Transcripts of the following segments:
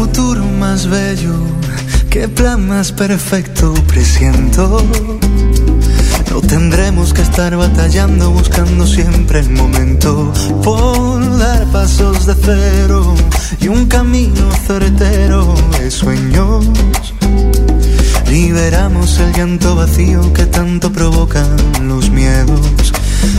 futuro más bello, qué plan más perfecto presiento. No tendremos que estar batallando, buscando siempre el momento por dar pasos de cero y un camino certero de sueños. Liberamos el llanto vacío que tanto provocan los miedos.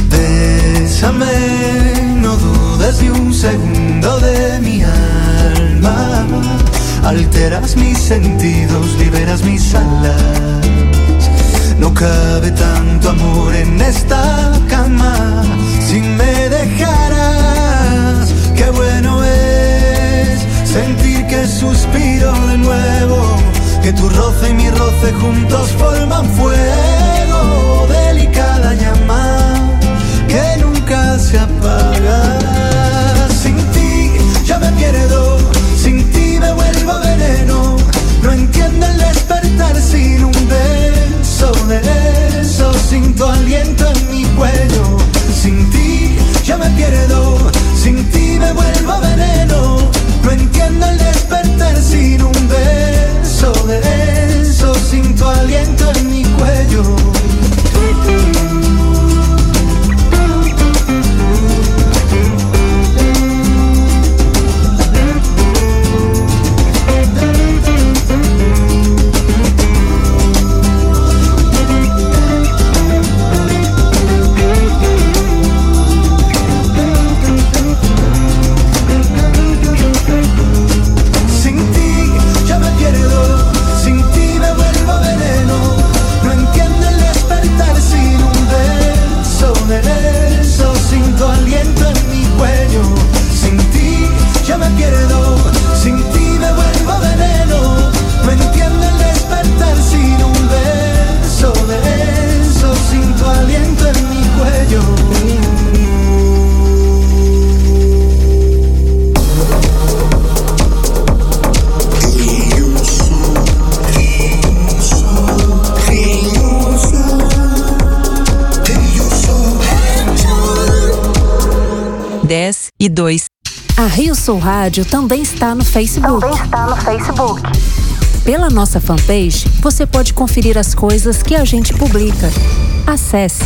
Bésame, no dudes ni un segundo de mi alma. Alteras mis sentidos, liberas mis alas. No cabe tanto amor en esta cama. Si me dejaras, qué bueno es sentir que suspiro de nuevo, que tu roce y mi roce juntos forman fuego. Delicada llama que nunca se apaga. Sin ti ya me pierdo, sin ti me vuelvo veneno. No entiendo el despertar sin un beso de eso, sin tu aliento en mi cuello. Sin ti ya me pierdo, sin ti me vuelvo veneno. No entiendo el despertar sin un beso de eso, sin tu aliento en mi cuello. E 2. A Rio Sul Rádio também está no Facebook. Pela nossa fanpage, você pode conferir as coisas que a gente publica. Acesse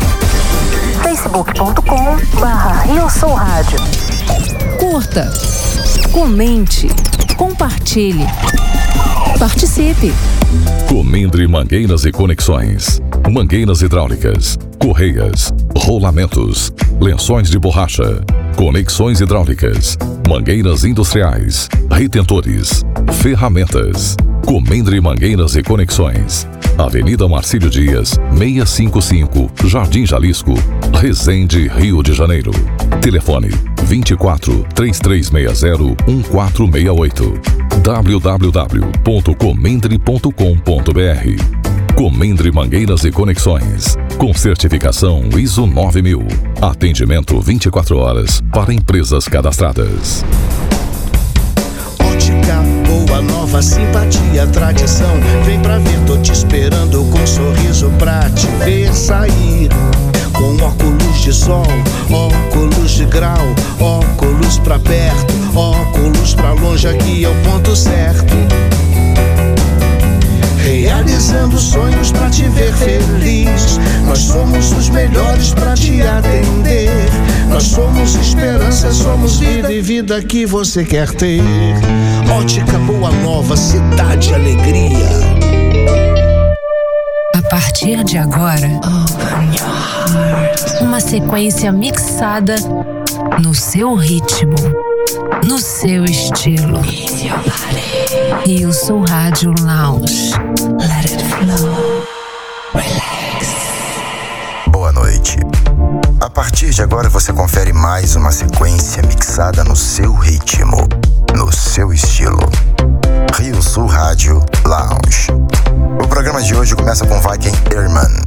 facebook.com/Rio Sul Rádio. Curta, comente, compartilhe, participe. Comendre Mangueiras e Conexões. Mangueiras hidráulicas, correias, rolamentos, lençóis de borracha, conexões hidráulicas, mangueiras industriais, retentores, ferramentas. Comendre Mangueiras e Conexões. Avenida Marcílio Dias, 655, Jardim Jalisco, Resende, Rio de Janeiro. Telefone 24 3360 1468. www.comendre.com.br. Comendre Mangueiras e Conexões, com certificação ISO 9000. Atendimento 24 horas para empresas cadastradas. Ótica boa, nova, simpatia, tradição. Vem pra ver, tô te esperando com um sorriso pra te ver sair. Com óculos de sol, óculos de grau, óculos pra perto, óculos pra longe, aqui é o ponto certo. Realizando sonhos pra te ver feliz. Nós somos os melhores pra te atender. Nós somos esperança, somos vida e vida que você quer ter. Ótica Boa Nova, cidade alegria. A partir de agora, uma sequência mixada no seu ritmo, no seu estilo. Rio Sul Rádio Lounge. Let it flow. Relax. Boa noite. A partir de agora você confere mais uma sequência mixada no seu ritmo, no seu estilo. Rio Sul Rádio Lounge. O programa de hoje começa com Viking Ehrman.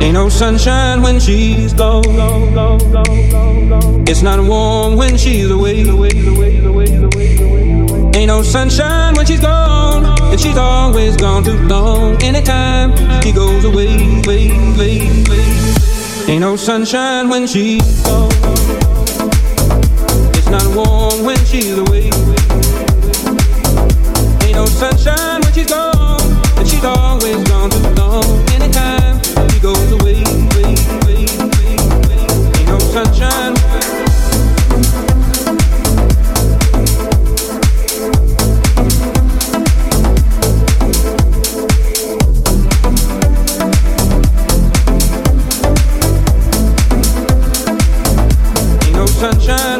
Ain't no sunshine when she's gone. It's not warm when she's away. Ain't no sunshine when she's gone, and she's always gone too long. Anytime she goes away. Ain't no sunshine when she's gone. It's not warm when she's away. Ain't no sunshine when she's gone, and she's always gone too long. Anytime she goes away. Ain't no sunshine. Sunshine.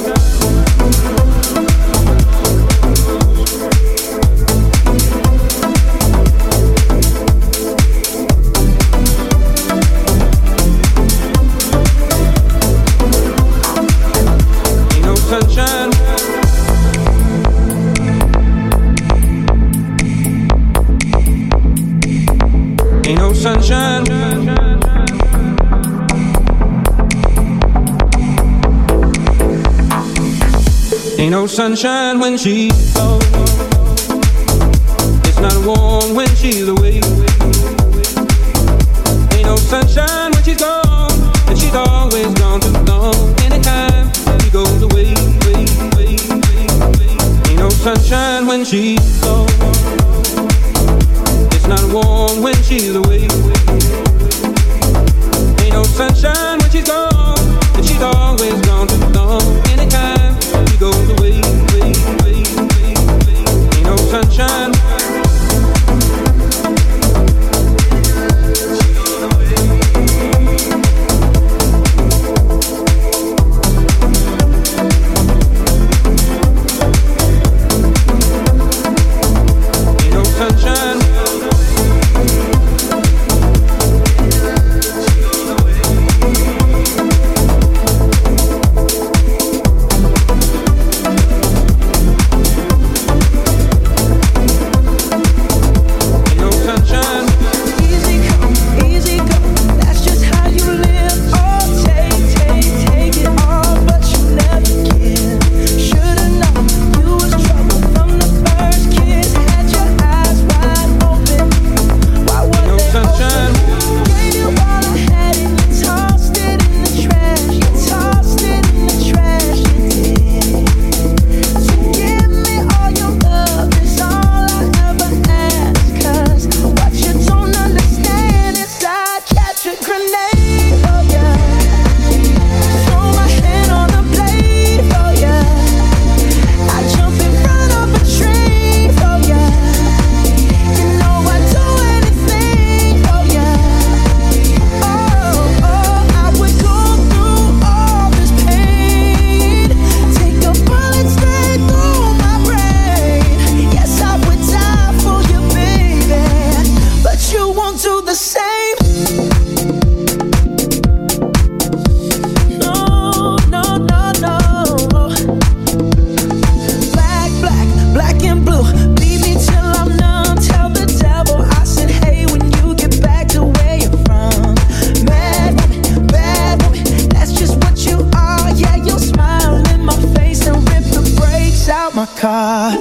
Ain't no sunshine. Ain't no sunshine. Ain't no sunshine when she's gone. It's not warm when she's away. Ain't no sunshine when she's gone, and she's always gone too long. Anytime she goes away. Ain't no sunshine when she's gone. It's not warm when she's away. Ain't no sunshine when she's gone, and she's always gone too long. Anytime she goes away. Ain't no sunshine. Ain't no sunshine.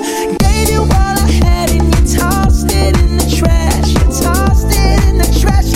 Gave you all I had and you tossed it in the trash. You tossed it in the trash.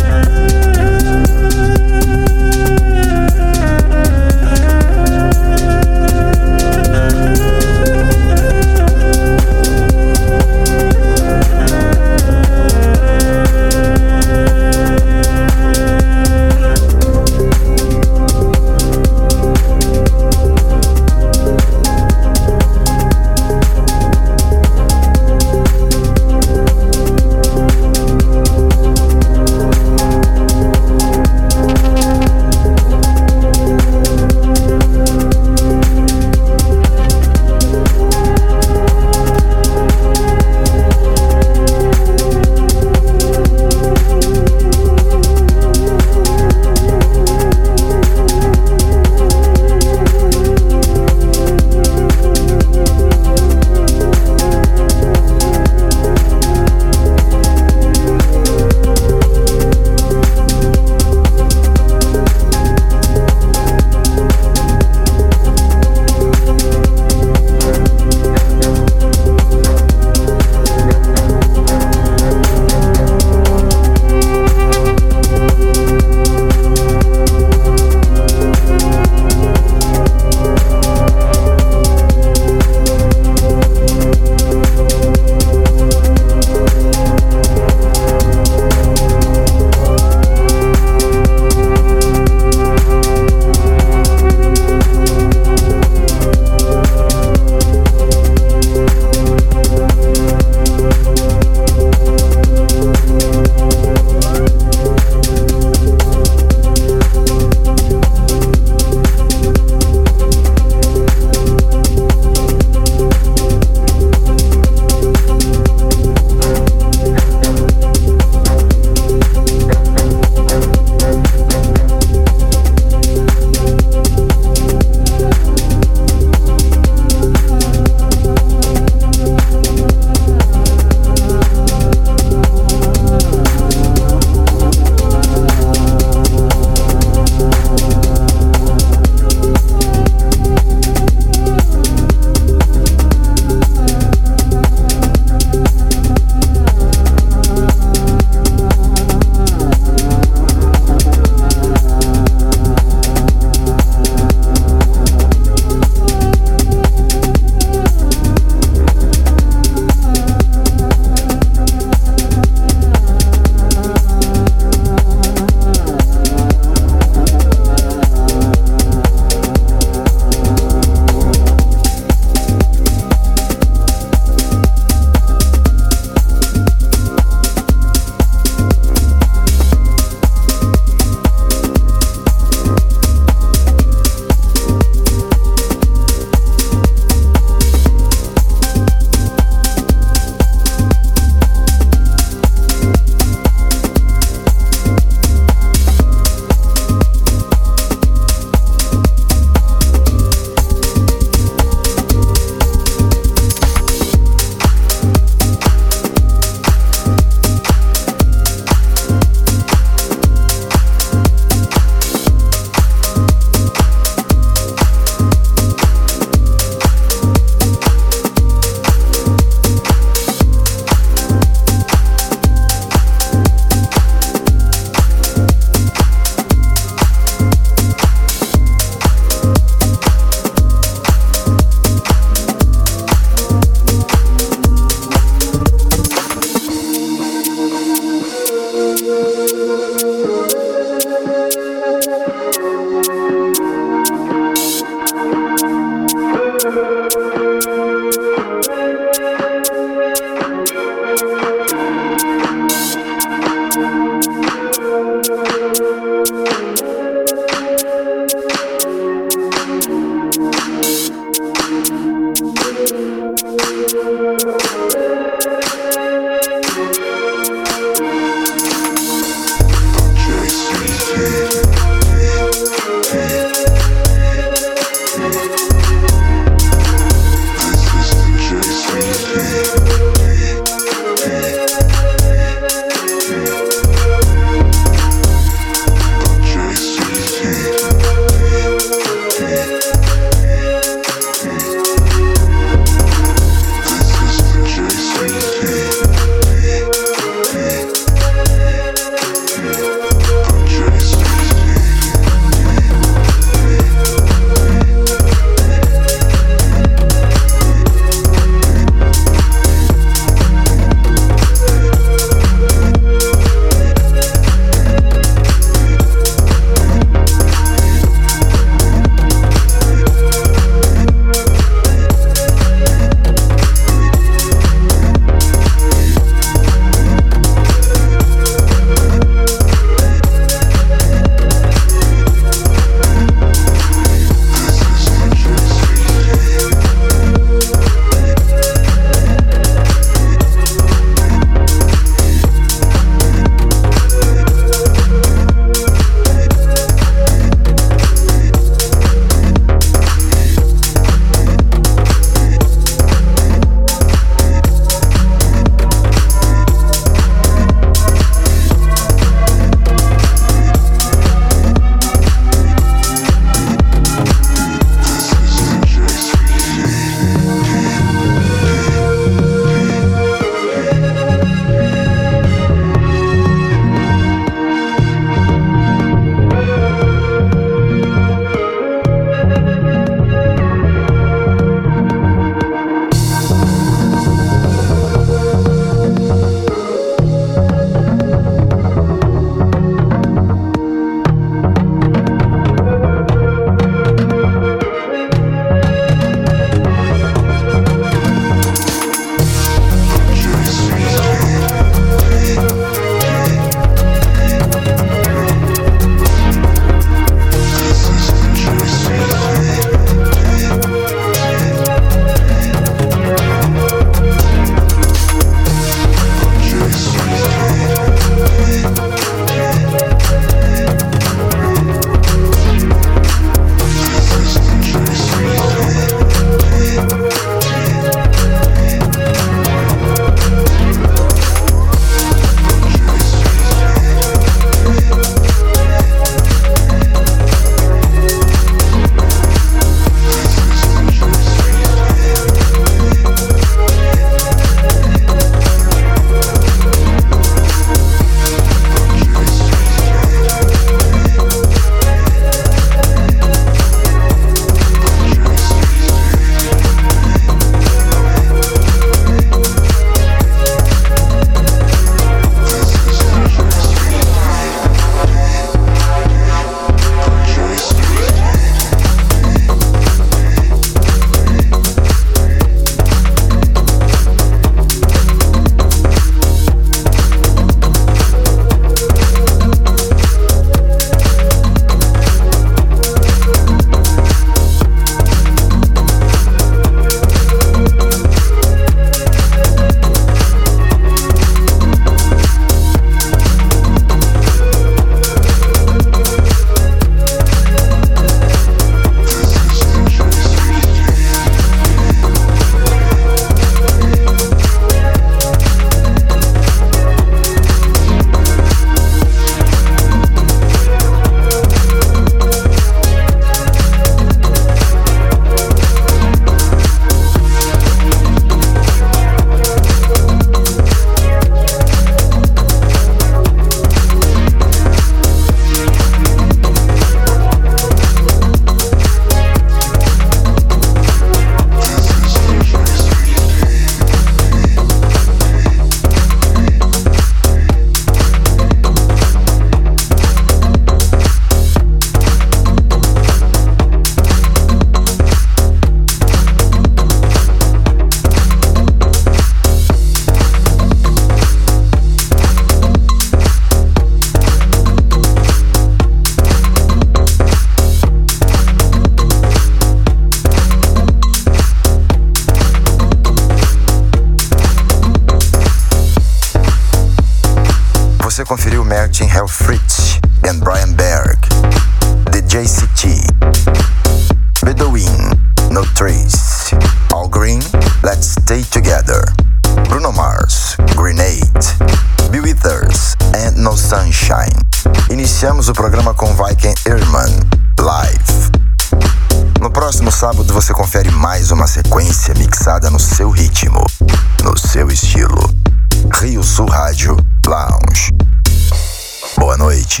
conferiu Martin Helfrich and Brian Berg, DJ CT, Bedouin, No Trace, All Green, Let's Stay Together, Bruno Mars, Grenade, Be With Us and No Sunshine. Iniciamos o programa com Viking Ehrman, Live. No próximo sábado você confere mais uma sequência mixada no seu ritmo, no seu estilo. Rio Sul Rádio Lounge. Boa noite.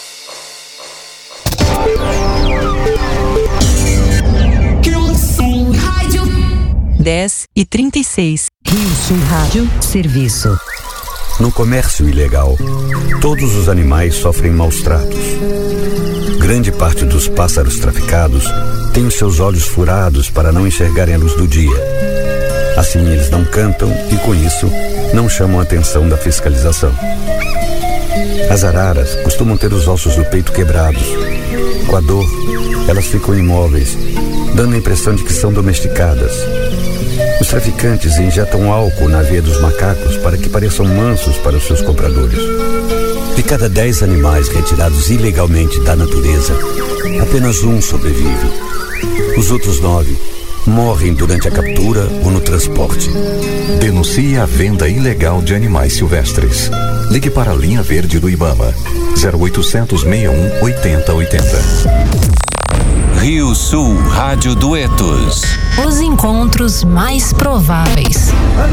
Rio Sul Rádio 10h36. Rio Sul Rádio Serviço. No comércio ilegal, todos os animais sofrem maus tratos. Grande parte dos pássaros traficados tem os seus olhos furados para não enxergarem a luz do dia. Assim eles não cantam e, com isso, não chamam a atenção da fiscalização. As araras costumam ter os ossos do peito quebrados. Com a dor, elas ficam imóveis, dando a impressão de que são domesticadas. Os traficantes injetam álcool na veia dos macacos para que pareçam mansos para os seus compradores. De cada 10 animais retirados ilegalmente da natureza, apenas um sobrevive. Os outros 9 morrem durante a captura ou no transporte. Denuncie a venda ilegal de animais silvestres. Ligue para a linha verde do IBAMA 0800 61 8080. Rio Sul Rádio Duetos. Os encontros mais prováveis.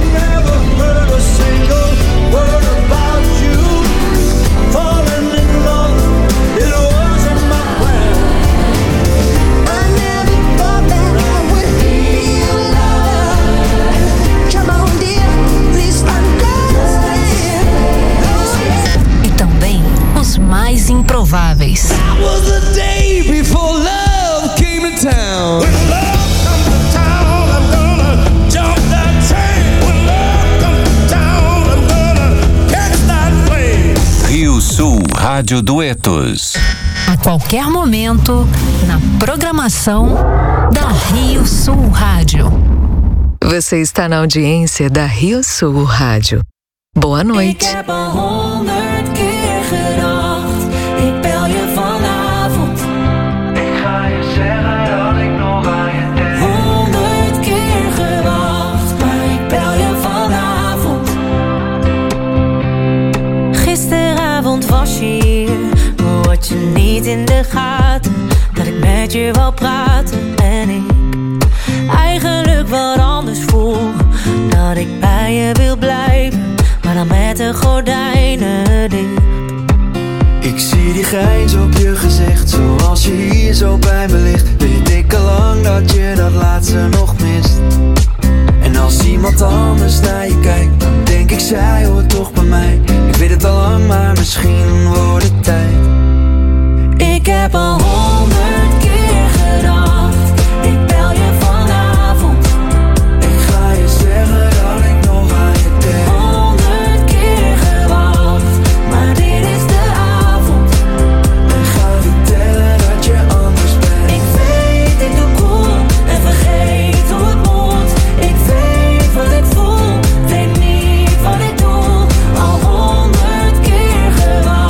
E também os mais improváveis. Rio Sul Rádio Duetos. A qualquer momento, na programação da Rio Sul Rádio. Você está na audiência da Rio Sul Rádio. Boa noite. Had je niet in de gaten dat ik met je wou praten en ik eigenlijk wat anders voel. Dat ik bij je wil blijven, maar dan met de gordijnen dicht. Ik zie die grijns op je gezicht, zoals je hier zo bij me ligt. Weet ik al lang dat je dat laatste nog mist. En als iemand anders naar je kijkt, dan denk ik zij hoort toch bij mij. Ik weet het al lang, maar misschien wordt het tijd. Ik heb al 100 keer gedacht, ik bel je vanavond. Ik ga je zeggen dat ik nog aan je denk. 100 keer gewacht, maar dit is de avond. En ga vertellen dat je anders bent. Ik weet, ik doe cool en vergeet hoe het moet. Ik weet wat ik voel, weet niet wat ik doe. Al 100 keer gewacht.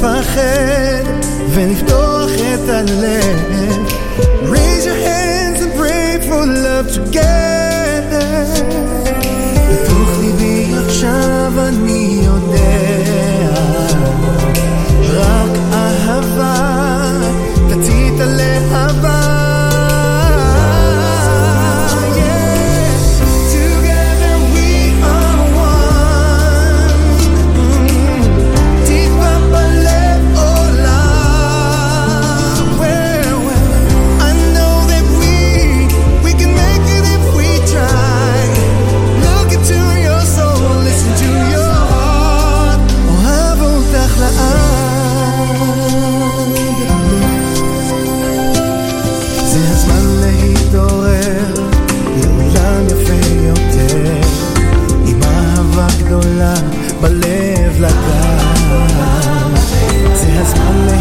לפחד ולפתוח את הלב. Raise your hands and pray for love together. בתוך ליבי עכשיו אני יודע רק אהבה תצית להבה. בלב לגב, זה הזמן